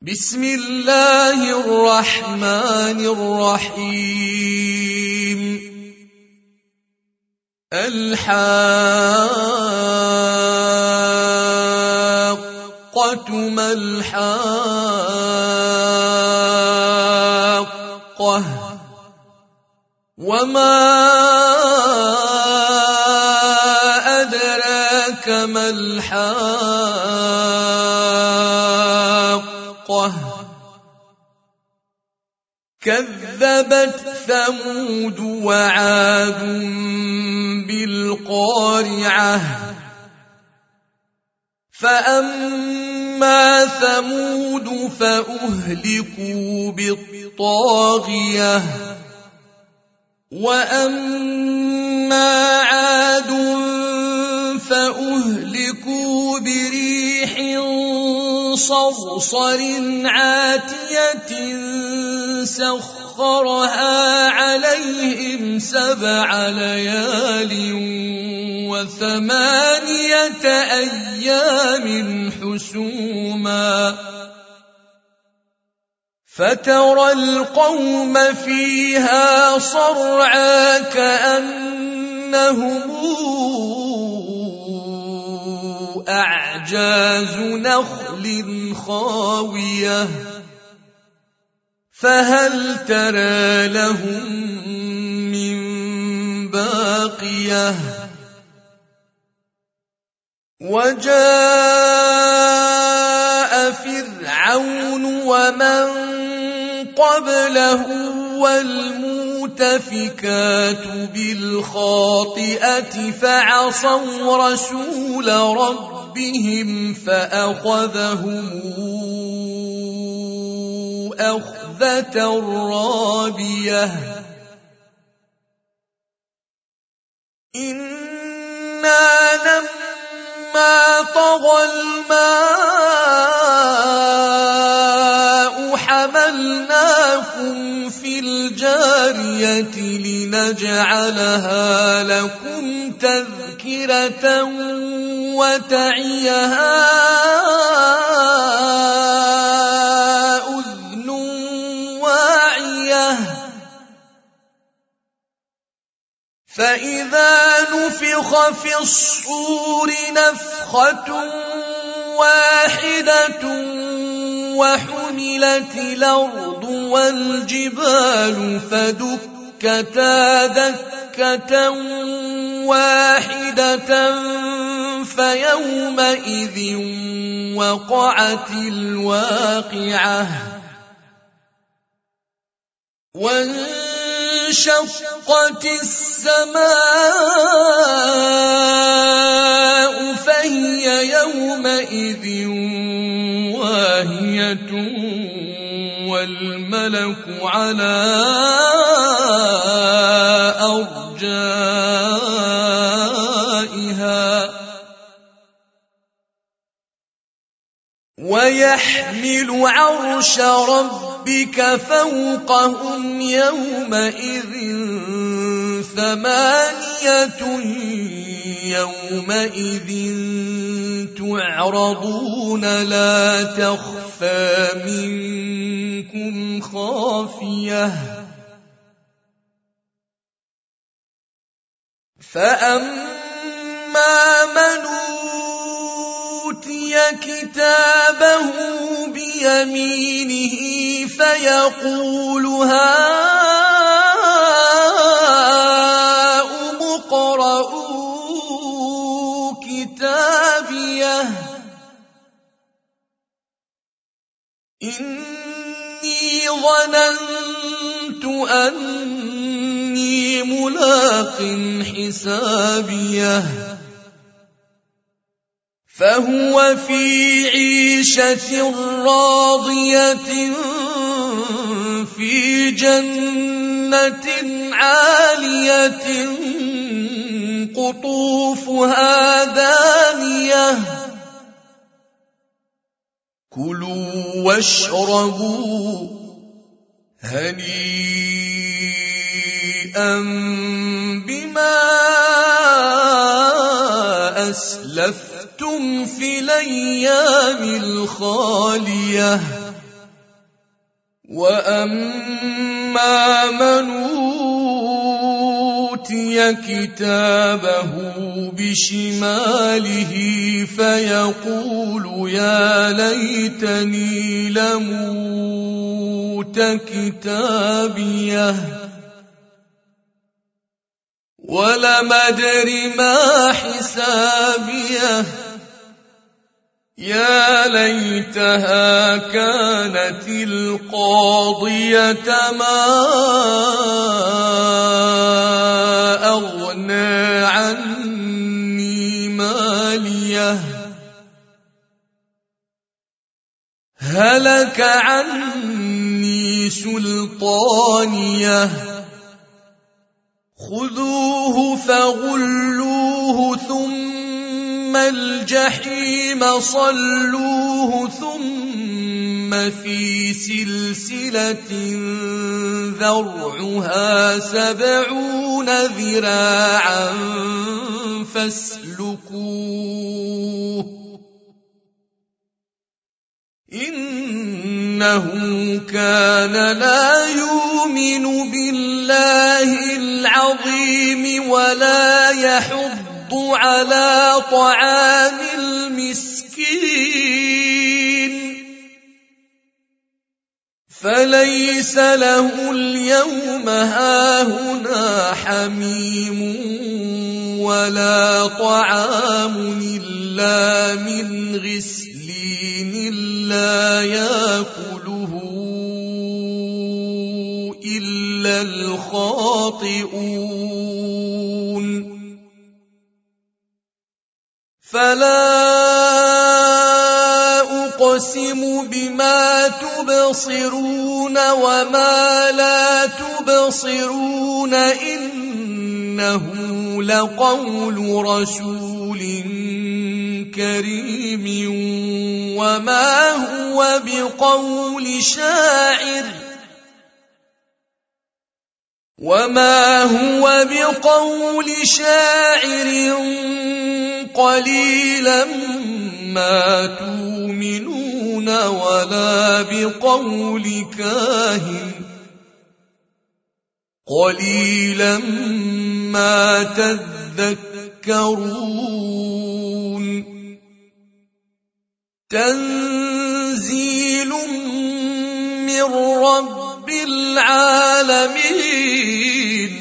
بسم الله الرحمن الرحيم الحاقة ما الحاقة وما أدراك ما الحاقة كذبت ثمود وعاد بالقارعة فأما ثمود فأهلكوا بالطاغية وأما عاد فأهلكوا بريح صرصر عاتية سخرها عليهم 7 ليال و8 أيام حسوما فترى القوم فيها صرعى كأنهم أعجاز نخل خاوية فهل ترى لهم من باقية وجاء فرعون ومن قبله والمؤتفكات بالخاطئة فعصوا رسول ربهم فأخذهم أخذة رابية إنا لما طغى الماء حملناكم في الجارية لنجعلها لكم تذكرة وتعيها أذن واعية فإذا نفخ في الصور نفخة واحدة وحملت الأرض والجبال فدكتا دكة واحدة فيومئذ وقعت الواقعة وانشقت السماء فهي يومئذ واهية والملك على أرجائها ويحمل عرش ربك فوقهم يومئذ 8 يومئذ تعرضون لا تخفى منكم خافية فأما من أوتي كتابه بيمينه فيقول هاؤم اقرءوا كتابيه إني ظننت أني ملاق حسابيه فهو في عيشة راضية في جنة عالية قطوفها دانية كلوا واشربوا هنيئا بما أسلفتم في الأيام الخالية وأما من أوتي كتابه بشماله فيقول يا ليتني لم أوت كتابيه ولم أدر ما حسابيه يا ليتها كانت القاضية ما أغنى عني ماليه هلك عني سلطانيه خذوه فغلوه ثم الجحيم صلوه ثم في سلسلة ذرعها 70 ذراعا فاسلكوه إنه كان لا يؤمن بالله العظيم ولا يحض على طعام المسكين فليس له اليوم هاهنا حميم ولا طعام إلا من غسلين لا يأكله إلا الخاطئون فلا أقسم بما تبصرون وما لا تبصرون إنه لقول رسول كريم وما هو بقول شاعر قليلا ما تؤمنون ولا بقول كاهن قليلا ما تذكرون تنزيل من رب العالمين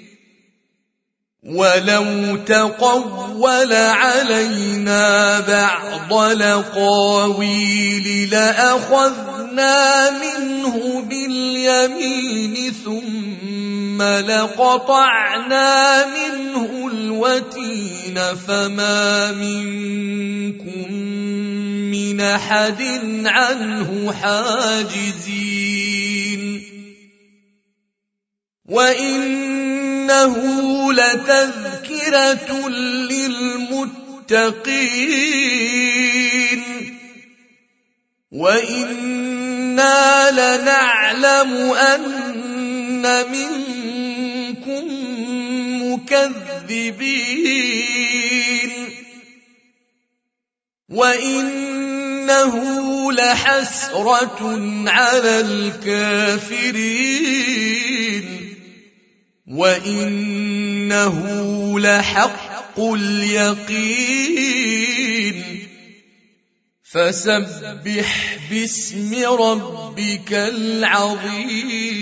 ولو تقول علينا بعض الأقاويل لأخذنا منه باليمين ثم لقطعنا منه الوتين فما منكم من أحد عنه حاجزين وإنه لتذكرة للمتقين وإنا لنعلم أن منكم مكذبين وإنه لحسرة على الكافرين وإنه لحق اليقين فسبح باسم ربك العظيم